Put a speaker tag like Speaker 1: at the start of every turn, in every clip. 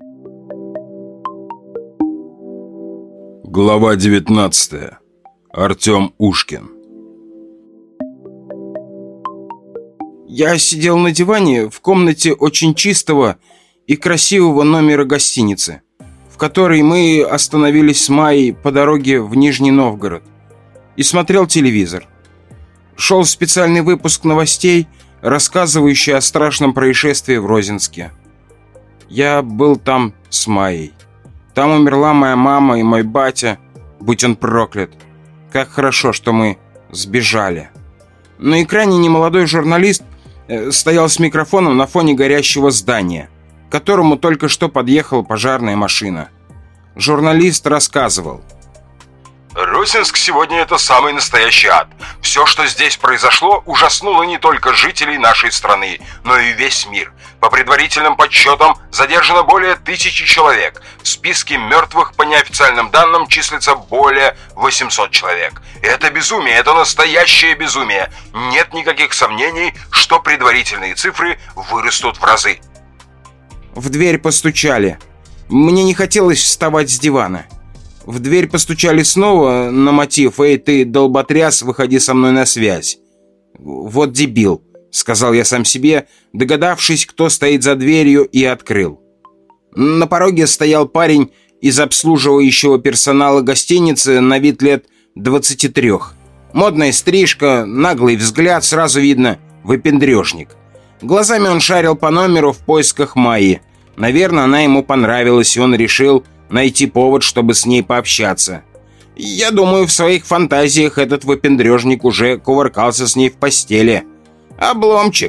Speaker 1: Глава 19. Артем Ушкин.
Speaker 2: Я сидел на диване в комнате очень чистого и красивого номера гостиницы, в которой мы остановились с Майей по дороге в Нижний Новгород, и смотрел телевизор. Шел специальный выпуск новостей, рассказывающий о страшном происшествии в Розинске. Я был там с Майей. Там умерла моя мама и мой батя, будь он проклят. Как хорошо, что мы сбежали. На экране немолодой журналист стоял с микрофоном на фоне горящего здания, к которому только что подъехала пожарная машина. Журналист рассказывал.
Speaker 3: Розинск сегодня это самый настоящий ад. Все, что здесь произошло, ужаснуло не только жителей нашей страны, но и весь мир. По предварительным подсчетам задержано более 1000 человек. В списке мертвых, по неофициальным данным, числится более 800 человек. Это безумие, это настоящее безумие. Нет никаких сомнений, что предварительные цифры вырастут в разы.
Speaker 2: В дверь постучали. Мне не хотелось вставать с дивана. В дверь постучали снова на мотив: «Эй, ты, долботряс, выходи со мной на связь». «Вот дебил», — сказал я сам себе, догадавшись, кто стоит за дверью, и открыл. На пороге стоял парень из обслуживающего персонала гостиницы на вид лет 23. Модная стрижка, наглый взгляд, сразу видно — выпендрежник. Глазами он шарил по номеру в поисках Майи. Наверное, она ему понравилась, и он решил найти повод, чтобы с ней пообщаться. Я думаю, в своих фантазиях этот выпендрежник уже кувыркался с ней в постели. Обломчик.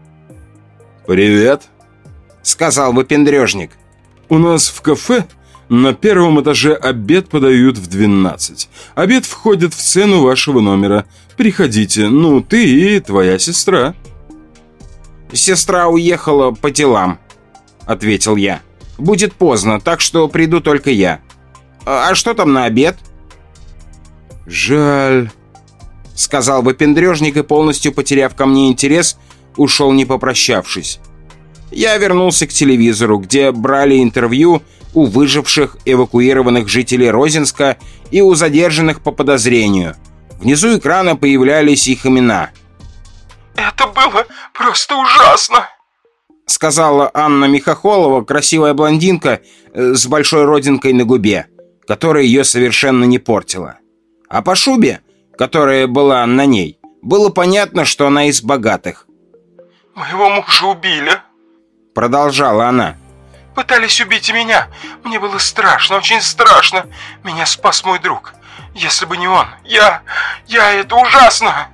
Speaker 1: «Привет»,
Speaker 2: — сказал выпендрежник.
Speaker 1: «У нас в кафе на первом этаже обед подают в 12. Обед входит в цену вашего номера. Приходите, ну, ты и твоя сестра».
Speaker 2: «Сестра уехала по делам», — ответил я. «Будет поздно, так что приду только я. А что там на обед?»
Speaker 1: «Жаль»,
Speaker 2: — сказал выпендрежник и, полностью потеряв ко мне интерес, ушел, не попрощавшись. Я вернулся к телевизору, где брали интервью у выживших эвакуированных жителей Розинска и у задержанных по подозрению. Внизу экрана появлялись их имена.
Speaker 3: «Это было просто ужасно»,
Speaker 2: — сказала Анна Михохолова, красивая блондинка с большой родинкой на губе, которая ее совершенно не портила. А по шубе, которая была на ней, было понятно, что она из богатых.
Speaker 3: «Моего мужа убили», — продолжала она. «Пытались убить и меня. Мне было страшно, очень страшно. Меня спас мой друг. Если бы не он, это ужасно».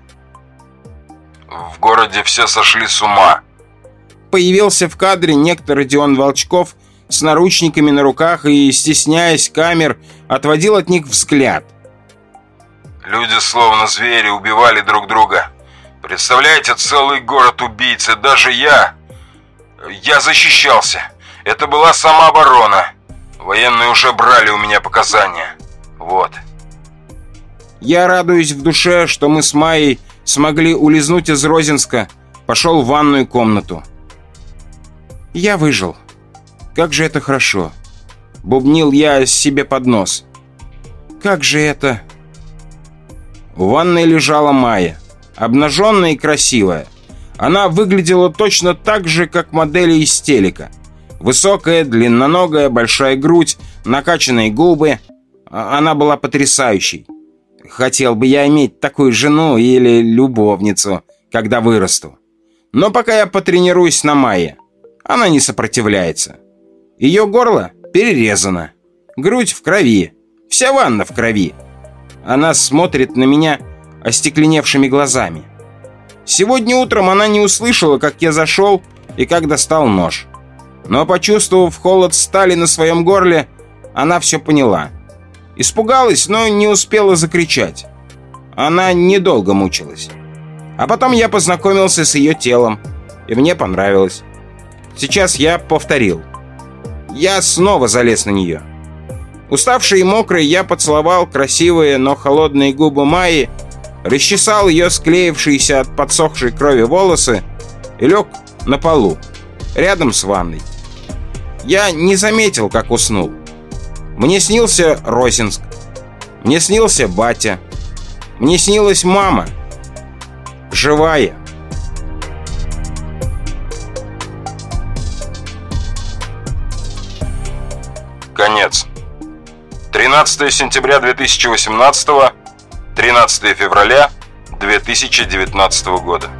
Speaker 3: В городе все сошли с ума.
Speaker 2: Появился в кадре некто Родион Волчков с наручниками на руках и, стесняясь камер, отводил от них взгляд.
Speaker 3: Люди, словно звери, убивали друг друга. Представляете, целый город убийцы. Даже я защищался. Это была самооборона. Военные уже брали у меня показания. Вот.
Speaker 2: Я радуюсь в душе, что мы с Майей смогли улизнуть из Розинска. Пошел в ванную комнату. Я выжил. Как же это хорошо. Бубнил я себе под нос. Как же это... В ванной лежала Майя, обнаженная и красивая. Она выглядела точно так же, как модели из телека. Высокая, длинноногая, большая грудь, накачанные губы. Она была потрясающей. Хотел бы я иметь такую жену или любовницу, когда вырасту. Но пока я потренируюсь на Майе. Она не сопротивляется. Ее горло перерезано. Грудь в крови. Вся ванна в крови. Она смотрит на меня остекленевшими глазами. Сегодня утром она не услышала, как я зашел и как достал нож. Но, почувствовав холод стали на своем горле, она все поняла. Испугалась, но не успела закричать. Она недолго мучилась. А потом я познакомился с ее телом, и мне понравилось. Сейчас я повторил. Я снова залез на нее. Уставший и мокрый, я поцеловал красивые, но холодные губы Майи, расчесал ее склеившиеся от подсохшей крови волосы и лег на полу, рядом с ванной. Я не заметил, как уснул. Мне снился Розинск. Мне снился батя. Мне снилась мама. Живая.
Speaker 3: Конец. 13 сентября 2018, 13 февраля 2019 года.